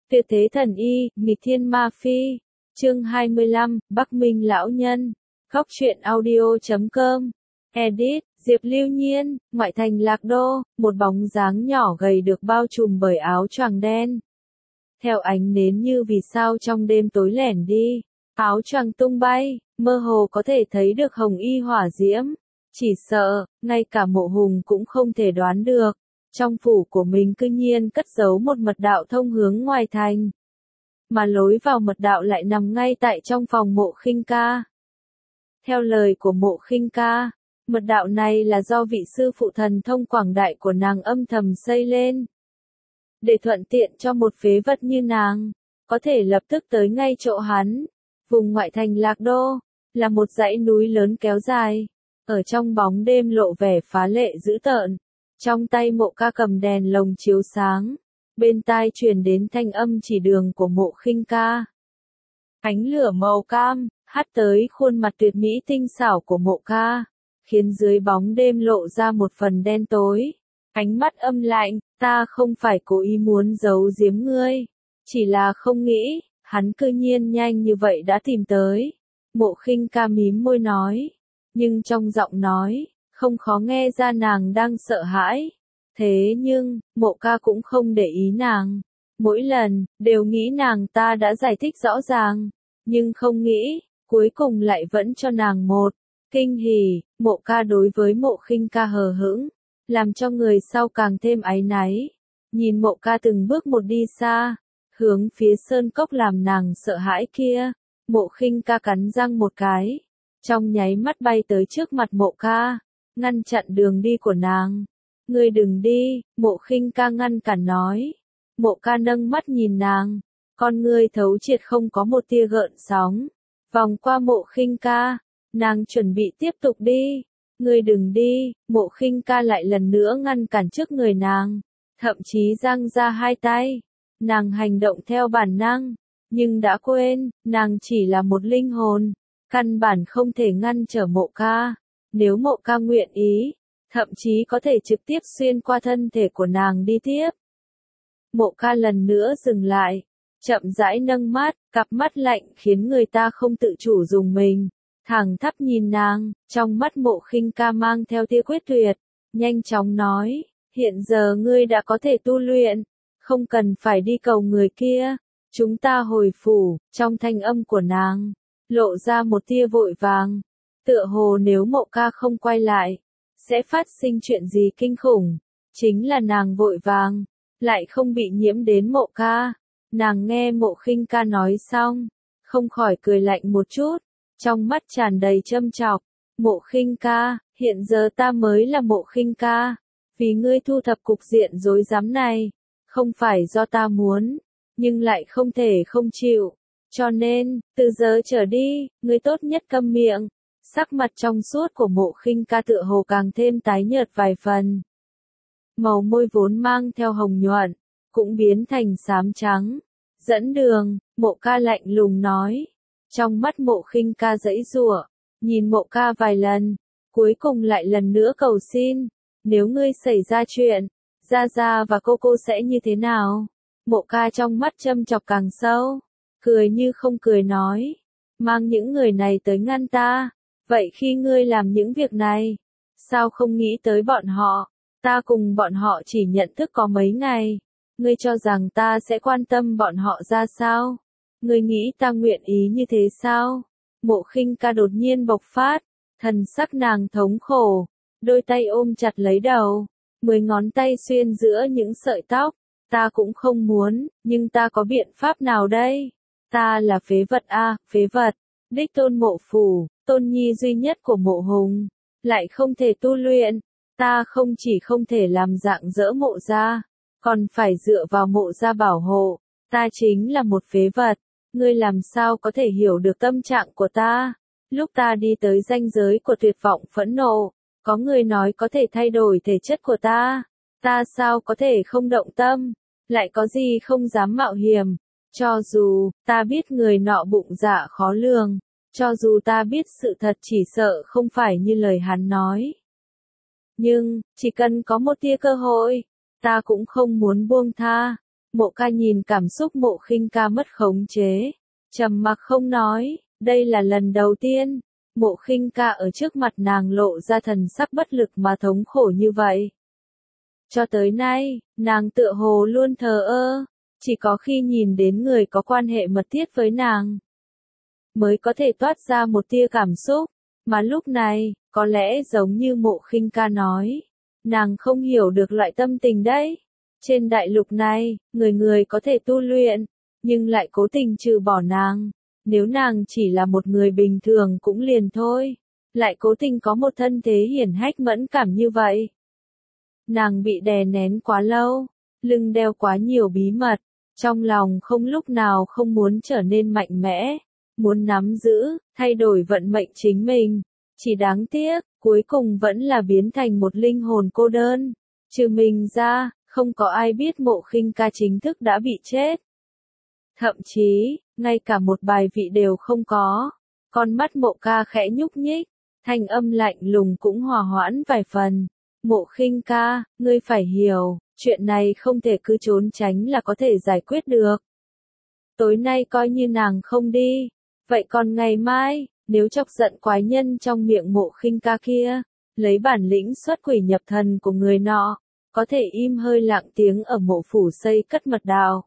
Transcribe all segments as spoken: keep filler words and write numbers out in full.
Tuyệt thế thần y, nghịch thiên ma phi. Chương hai mươi lăm, Bắc Minh lão nhân. Góc truyện audio chấm com. Edit, Diệp Lưu Nhiên, ngoại thành Lạc Đô, một bóng dáng nhỏ gầy được bao trùm bởi áo choàng đen. Theo ánh nến như vì sao trong đêm tối lẻn đi, áo choàng tung bay, mơ hồ có thể thấy được hồng y hỏa diễm. Chỉ sợ, ngay cả Mộ Hùng cũng không thể đoán được, trong phủ của mình cư nhiên cất giấu một mật đạo thông hướng ngoài thành. Mà lối vào mật đạo lại nằm ngay tại trong phòng Mộ Khinh Ca. Theo lời của Mộ Khinh Ca, mật đạo này là do vị sư phụ thần thông quảng đại của nàng âm thầm xây lên. Để thuận tiện cho một phế vật như nàng, có thể lập tức tới ngay chỗ hắn. Vùng ngoại thành Lạc Đô, là một dãy núi lớn kéo dài, ở trong bóng đêm lộ vẻ phá lệ dữ tợn. Trong tay Mộ Ca cầm đèn lồng chiếu sáng, bên tai truyền đến thanh âm chỉ đường của Mộ Khinh Ca. Ánh lửa màu cam, hắt tới khuôn mặt tuyệt mỹ tinh xảo của Mộ Ca, khiến dưới bóng đêm lộ ra một phần đen tối. Ánh mắt âm lạnh, ta không phải cố ý muốn giấu giếm ngươi, chỉ là không nghĩ, hắn cư nhiên nhanh như vậy đã tìm tới. Mộ Khinh Ca mím môi nói, nhưng trong giọng nói, không khó nghe ra nàng đang sợ hãi. Thế nhưng, Mộ Ca cũng không để ý nàng. Mỗi lần, đều nghĩ nàng ta đã giải thích rõ ràng, nhưng không nghĩ, cuối cùng lại vẫn cho nàng một kinh hỉ. Mộ Ca đối với Mộ Khinh Ca hờ hững, làm cho người sau càng thêm áy náy. Nhìn Mộ Ca từng bước một đi xa, hướng phía sơn cốc làm nàng sợ hãi kia, Mộ Khinh Ca cắn răng một cái, trong nháy mắt bay tới trước mặt Mộ Ca, ngăn chặn đường đi của nàng. Ngươi đừng đi, Mộ Khinh Ca ngăn cản nói. Mộ Ca nâng mắt nhìn nàng, con ngươi thấu triệt không có một tia gợn sóng. Vòng qua Mộ Khinh Ca, nàng chuẩn bị tiếp tục đi. Ngươi đừng đi, Mộ Khinh Ca lại lần nữa ngăn cản trước người nàng, thậm chí giang ra hai tay. Nàng hành động theo bản năng, nhưng đã quên, nàng chỉ là một linh hồn, căn bản không thể ngăn trở Mộ Ca. Nếu Mộ Ca nguyện ý, thậm chí có thể trực tiếp xuyên qua thân thể của nàng đi tiếp. Mộ Ca lần nữa dừng lại, chậm rãi nâng mắt, cặp mắt lạnh khiến người ta không tự chủ rùng mình, thẳng thắp nhìn nàng, trong mắt Mộ Khinh Ca mang theo tia quyết tuyệt, nhanh chóng nói, hiện giờ ngươi đã có thể tu luyện, không cần phải đi cầu người kia, chúng ta hồi phủ. Trong thanh âm của nàng, lộ ra một tia vội vàng, tựa hồ nếu Mộ Ca không quay lại, sẽ phát sinh chuyện gì kinh khủng. Chính là nàng vội vàng, lại không bị nhiễm đến Mộ Ca. Nàng nghe Mộ Khinh Ca nói xong, không khỏi cười lạnh một chút, trong mắt tràn đầy châm chọc. Mộ Khinh Ca, hiện giờ ta mới là Mộ Khinh Ca, vì ngươi thu thập cục diện rối rắm này, không phải do ta muốn, nhưng lại không thể không chịu. Cho nên, từ giờ trở đi, ngươi tốt nhất câm miệng. Sắc mặt trong suốt của Mộ Khinh Ca tựa hồ càng thêm tái nhợt vài phần. Màu môi vốn mang theo hồng nhuận, cũng biến thành xám trắng. Dẫn đường, Mộ Ca lạnh lùng nói. Trong mắt Mộ Khinh Ca giãy giụa, nhìn Mộ Ca vài lần, cuối cùng lại lần nữa cầu xin. Nếu ngươi xảy ra chuyện, Gia Gia và cô cô sẽ như thế nào? Mộ Ca trong mắt châm chọc càng sâu, cười như không cười nói. Mang những người này tới ngăn ta. Vậy khi ngươi làm những việc này, sao không nghĩ tới bọn họ? Ta cùng bọn họ chỉ nhận thức có mấy ngày. Ngươi cho rằng ta sẽ quan tâm bọn họ ra sao? Ngươi nghĩ ta nguyện ý như thế sao? Mộ Khinh Ca đột nhiên bộc phát, thần sắc nàng thống khổ, đôi tay ôm chặt lấy đầu, mười ngón tay xuyên giữa những sợi tóc. Ta cũng không muốn, nhưng ta có biện pháp nào đây? Ta là phế vật a, phế vật. Đích tôn Mộ phủ, tôn nhi duy nhất của Mộ Hùng, lại không thể tu luyện. Ta không chỉ không thể làm dạng dỡ Mộ gia, còn phải dựa vào Mộ gia bảo hộ. Ta chính là một phế vật. Ngươi làm sao có thể hiểu được tâm trạng của ta? Lúc ta đi tới ranh giới của tuyệt vọng phẫn nộ, có người nói có thể thay đổi thể chất của ta. Ta sao có thể không động tâm? Lại có gì không dám mạo hiểm? Cho dù, ta biết người nọ bụng dạ khó lường, cho dù ta biết sự thật chỉ sợ không phải như lời hắn nói. Nhưng, chỉ cần có một tia cơ hội, ta cũng không muốn buông tha. Mộ ca nhìn cảm xúc Mộ Khinh Ca mất khống chế, trầm mặc không nói, đây là lần đầu tiên, Mộ Khinh Ca ở trước mặt nàng lộ ra thần sắc bất lực mà thống khổ như vậy. Cho tới nay, nàng tựa hồ luôn thờ ơ, chỉ có khi nhìn đến người có quan hệ mật thiết với nàng, mới có thể toát ra một tia cảm xúc, mà lúc này, có lẽ giống như Mộ Khinh Ca nói, nàng không hiểu được loại tâm tình đấy. Trên đại lục này, người người có thể tu luyện, nhưng lại cố tình trừ bỏ nàng. Nếu nàng chỉ là một người bình thường cũng liền thôi, lại cố tình có một thân thế hiển hách mẫn cảm như vậy. Nàng bị đè nén quá lâu, lưng đeo quá nhiều bí mật, trong lòng không lúc nào không muốn trở nên mạnh mẽ, muốn nắm giữ, thay đổi vận mệnh chính mình. Chỉ đáng tiếc, cuối cùng vẫn là biến thành một linh hồn cô đơn. Trừ mình ra, không có ai biết Mộ Khinh Ca chính thức đã bị chết. Thậm chí, ngay cả một bài vị đều không có. Con mắt Mộ Ca khẽ nhúc nhích, thanh âm lạnh lùng cũng hòa hoãn vài phần. Mộ Khinh Ca, ngươi phải hiểu, chuyện này không thể cứ trốn tránh là có thể giải quyết được. Tối nay coi như nàng không đi, vậy còn ngày mai, nếu chọc giận quái nhân trong miệng Mộ Khinh Ca kia, lấy bản lĩnh xuất quỷ nhập thần của người nọ, có thể im hơi lặng tiếng ở mộ phủ xây cất mật đào,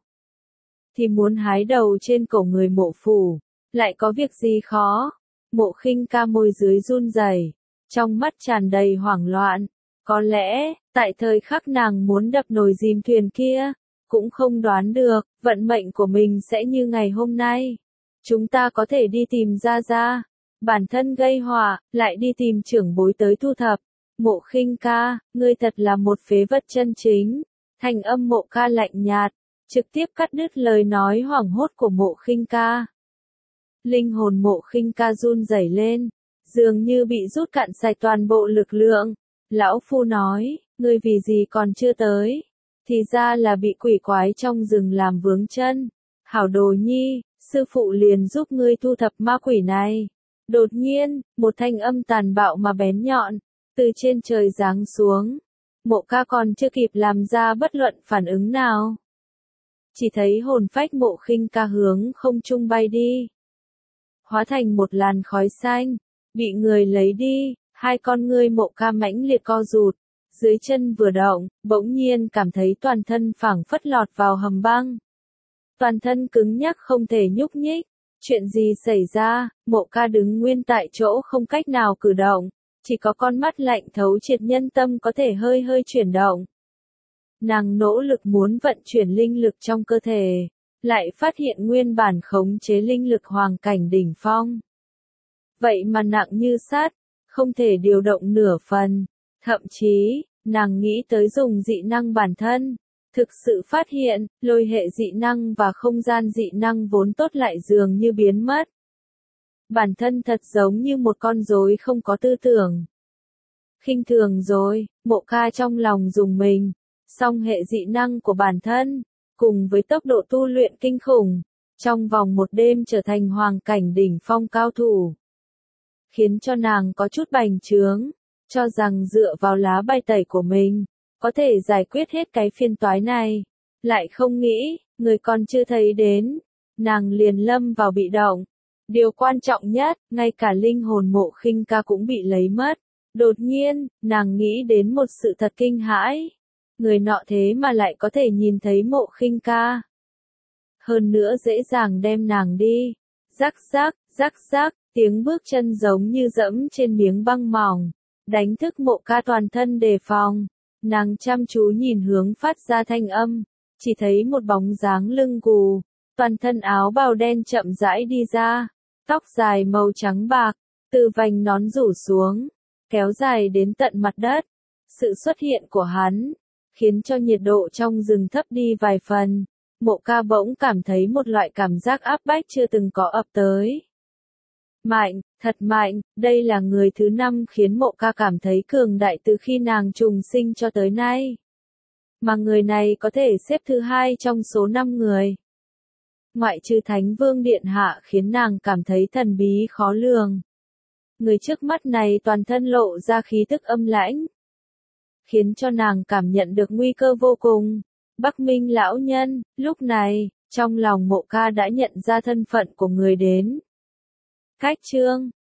thì muốn hái đầu trên cổ người mộ phủ, lại có việc gì khó. Mộ Khinh Ca môi dưới run rẩy, trong mắt tràn đầy hoảng loạn. Có lẽ, tại thời khắc nàng muốn đập nồi dìm thuyền kia, cũng không đoán được, vận mệnh của mình sẽ như ngày hôm nay. Chúng ta có thể đi tìm Gia Gia, bản thân gây họa, lại đi tìm trưởng bối tới thu thập. Mộ Khinh Ca, ngươi thật là một phế vật chân chính. Thanh âm Mộ Ca lạnh nhạt, trực tiếp cắt đứt lời nói hoảng hốt của Mộ Khinh Ca. Linh hồn Mộ Khinh Ca run rẩy lên, dường như bị rút cạn sạch toàn bộ lực lượng. Lão phu nói, ngươi vì gì còn chưa tới? Thì ra là bị quỷ quái trong rừng làm vướng chân. Hảo Đồ Nhi, sư phụ liền giúp ngươi thu thập ma quỷ này. Đột nhiên, một thanh âm tàn bạo mà bén nhọn, từ trên trời giáng xuống. Mộ Ca còn chưa kịp làm ra bất luận phản ứng nào. Chỉ thấy hồn phách Mộ Khinh Ca hướng không trung bay đi. Hóa thành một làn khói xanh, bị người lấy đi, hai con ngươi Mộ Ca mãnh liệt co rụt. Dưới chân vừa động, bỗng nhiên cảm thấy toàn thân phảng phất lọt vào hầm băng. Toàn thân cứng nhắc không thể nhúc nhích. Chuyện gì xảy ra? Mộ Ca đứng nguyên tại chỗ không cách nào cử động. Chỉ có con mắt lạnh thấu triệt nhân tâm có thể hơi hơi chuyển động. Nàng nỗ lực muốn vận chuyển linh lực trong cơ thể, lại phát hiện nguyên bản khống chế linh lực hoàng cảnh đỉnh phong. Vậy mà nặng như sắt, không thể điều động nửa phần. Thậm chí, nàng nghĩ tới dùng dị năng bản thân. Thực sự phát hiện, lôi hệ dị năng và không gian dị năng vốn tốt lại dường như biến mất. Bản thân thật giống như một con rối không có tư tưởng. Khinh thường rồi, Mộ Ca trong lòng dùng mình. Song hệ dị năng của bản thân, cùng với tốc độ tu luyện kinh khủng, trong vòng một đêm trở thành hoàng cảnh đỉnh phong cao thủ. Khiến cho nàng có chút bành trướng, cho rằng dựa vào lá bài tẩy của mình, có thể giải quyết hết cái phiền toái này. Lại không nghĩ, người còn chưa thấy đến, nàng liền lâm vào bị động. Điều quan trọng nhất, ngay cả linh hồn Mộ Khinh Ca cũng bị lấy mất. Đột nhiên, nàng nghĩ đến một sự thật kinh hãi. Người nọ thế mà lại có thể nhìn thấy Mộ Khinh Ca. Hơn nữa dễ dàng đem nàng đi. Rắc rắc, rắc rắc, tiếng bước chân giống như dẫm trên miếng băng mỏng. Đánh thức Mộ Ca toàn thân đề phòng. Nàng chăm chú nhìn hướng phát ra thanh âm. Chỉ thấy một bóng dáng lưng gù. Toàn thân áo bào đen chậm rãi đi ra. Tóc dài màu trắng bạc. Từ vành nón rủ xuống. Kéo dài đến tận mặt đất. Sự xuất hiện của hắn khiến cho nhiệt độ trong rừng thấp đi vài phần. Mộ Ca bỗng cảm thấy một loại cảm giác áp bách chưa từng có ập tới. Mạnh, thật mạnh, đây là người thứ năm khiến Mộ Ca cảm thấy cường đại từ khi nàng trùng sinh cho tới nay. Mà người này có thể xếp thứ hai trong số năm người. Ngoại trừ Thánh Vương Điện Hạ khiến nàng cảm thấy thần bí khó lường. Người trước mắt này toàn thân lộ ra khí tức âm lãnh, khiến cho nàng cảm nhận được nguy cơ vô cùng. Bắc Minh lão nhân. Lúc này, trong lòng Mộ Ca đã nhận ra thân phận của người đến. Cách trương,